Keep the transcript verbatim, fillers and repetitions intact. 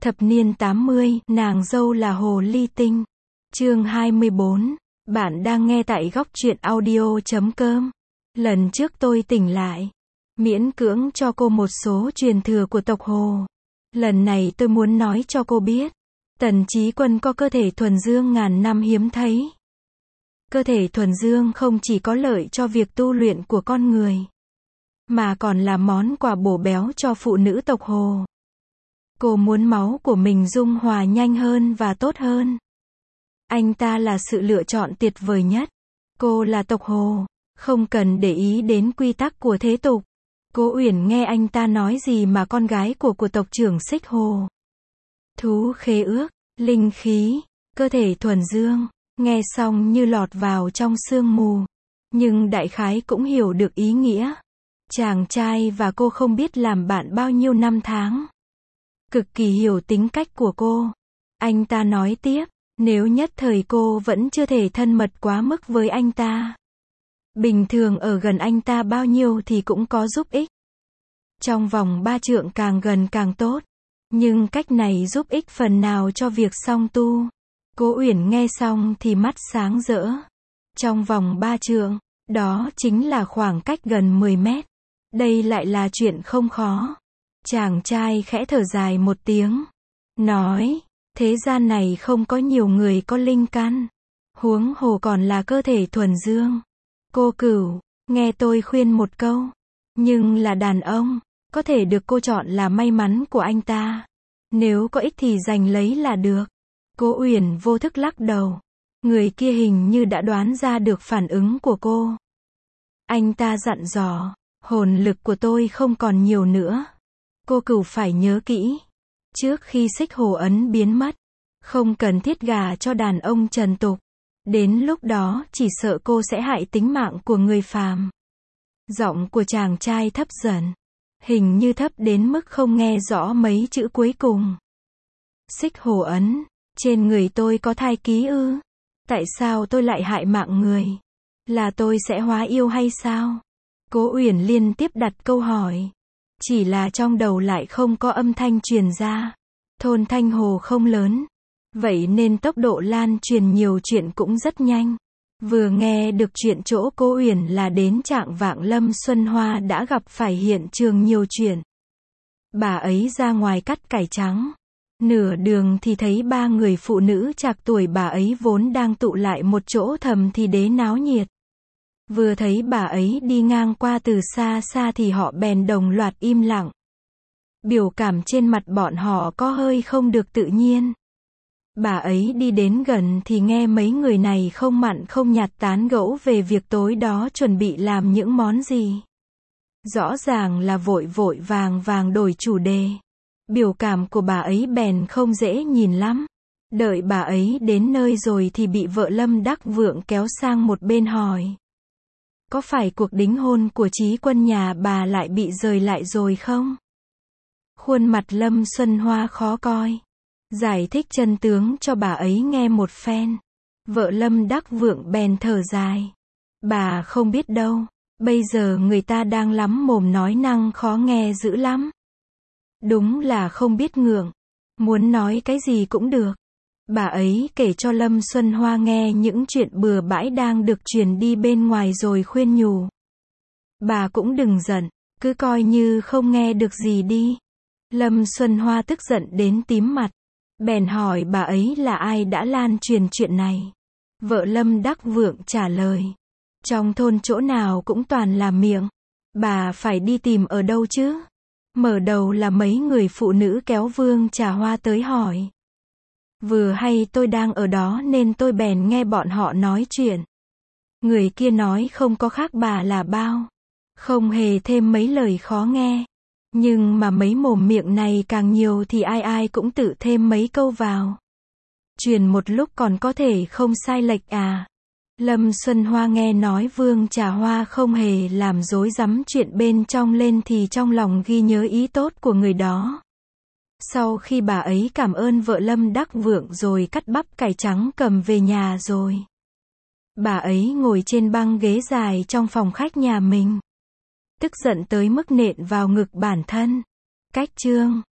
Thập niên tám mươi, nàng dâu là hồ ly tinh. Chương hai mươi bốn. Bạn đang nghe tại góc truyện audio chấm com. Lần trước tôi tỉnh lại, miễn cưỡng cho cô một số truyền thừa của tộc Hồ. Lần này tôi muốn nói cho cô biết, Tần Chí Quân có cơ thể thuần dương ngàn năm hiếm thấy. Cơ thể thuần dương không chỉ có lợi cho việc tu luyện của con người, mà còn là món quà bổ béo cho phụ nữ tộc Hồ. Cô muốn máu của mình dung hòa nhanh hơn và tốt hơn. Anh ta là sự lựa chọn tuyệt vời nhất. Cô là tộc Hồ, không cần để ý đến quy tắc của thế tục. Cố Uyển nghe anh ta nói gì mà con gái của của tộc trưởng Xích Hồ. Thú khế ước, linh khí, cơ thể thuần dương, nghe xong như lọt vào trong sương mù. Nhưng đại khái cũng hiểu được ý nghĩa. Chàng trai và cô không biết làm bạn bao nhiêu năm tháng. Cực kỳ hiểu tính cách của cô. Anh ta nói tiếp, nếu nhất thời cô vẫn chưa thể thân mật quá mức với anh ta, bình thường ở gần anh ta bao nhiêu thì cũng có giúp ích. Trong vòng ba trượng càng gần càng tốt. Nhưng cách này giúp ích phần nào cho việc song tu. Cố Uyển nghe xong thì mắt sáng rỡ. Trong vòng ba trượng, đó chính là khoảng cách gần mười mét. Đây lại là chuyện không khó. Chàng trai khẽ thở dài một tiếng, nói, thế gian này không có nhiều người có linh căn, huống hồ còn là cơ thể thuần dương. Cô Cửu, nghe tôi khuyên một câu, nhưng là đàn ông, có thể được cô chọn là may mắn của anh ta. Nếu có ích thì giành lấy là được. Cố Uyển vô thức lắc đầu. Người kia hình như đã đoán ra được phản ứng của cô. Anh ta dặn dò, hồn lực của tôi không còn nhiều nữa. Cô Cửu phải nhớ kỹ. Trước khi Xích Hồ ấn biến mất, không cần thiết gả cho đàn ông trần tục. Đến lúc đó chỉ sợ cô sẽ hại tính mạng của người phàm. Giọng của chàng trai thấp dần. Hình như thấp đến mức không nghe rõ mấy chữ cuối cùng. Xích Hồ ấn, trên người tôi có thai ký ư? Tại sao tôi lại hại mạng người? Là tôi sẽ hóa yêu hay sao? Cố Uyển liên tiếp đặt câu hỏi. Chỉ là trong đầu lại không có âm thanh truyền ra. Thôn Thanh Hồ không lớn, vậy nên tốc độ lan truyền nhiều chuyện cũng rất nhanh. Vừa nghe được chuyện chỗ Cố Uyển là đến trạng vạng Lâm Xuân Hoa đã gặp phải hiện trường nhiều chuyện. Bà ấy ra ngoài cắt cải trắng. Nửa đường thì thấy ba người phụ nữ trạc tuổi bà ấy vốn đang tụ lại một chỗ thầm thì đế náo nhiệt. Vừa thấy bà ấy đi ngang qua từ xa xa thì họ bèn đồng loạt im lặng. Biểu cảm trên mặt bọn họ có hơi không được tự nhiên. Bà ấy đi đến gần thì nghe mấy người này không mặn không nhạt tán gẫu về việc tối đó chuẩn bị làm những món gì. Rõ ràng là vội vội vàng vàng đổi chủ đề. Biểu cảm của bà ấy bèn không dễ nhìn lắm. Đợi bà ấy đến nơi rồi thì bị vợ Lâm Đắc Vượng kéo sang một bên hỏi. Có phải cuộc đính hôn của Chí Quân nhà bà lại bị rời lại rồi không? Khuôn mặt Lâm Xuân Hoa khó coi. Giải thích chân tướng cho bà ấy nghe một phen. Vợ Lâm Đắc Vượng bèn thở dài. Bà không biết đâu. Bây giờ người ta đang lắm mồm nói năng khó nghe dữ lắm. Đúng là không biết ngượng. Muốn nói cái gì cũng được. Bà ấy kể cho Lâm Xuân Hoa nghe những chuyện bừa bãi đang được truyền đi bên ngoài rồi khuyên nhủ. Bà cũng đừng giận, cứ coi như không nghe được gì đi. Lâm Xuân Hoa tức giận đến tím mặt. Bèn hỏi bà ấy là ai đã lan truyền chuyện này. Vợ Lâm Đắc Vượng trả lời. Trong thôn chỗ nào cũng toàn là miệng. Bà phải đi tìm ở đâu chứ? Mở đầu là mấy người phụ nữ kéo Vương Trà Hoa tới hỏi. Vừa hay tôi đang ở đó nên tôi bèn nghe bọn họ nói chuyện. Người kia nói không có khác bà là bao. Không hề thêm mấy lời khó nghe. Nhưng mà mấy mồm miệng này càng nhiều thì ai ai cũng tự thêm mấy câu vào. Truyền một lúc còn có thể không sai lệch à. Lâm Xuân Hoa nghe nói Vương Trà Hoa không hề làm rối rắm chuyện bên trong lên thì trong lòng ghi nhớ ý tốt của người đó. Sau khi bà ấy cảm ơn vợ Lâm Đắc Vượng rồi cắt bắp cải trắng cầm về nhà rồi. Bà ấy ngồi trên băng ghế dài trong phòng khách nhà mình. Tức giận tới mức nện vào ngực bản thân. Cách chương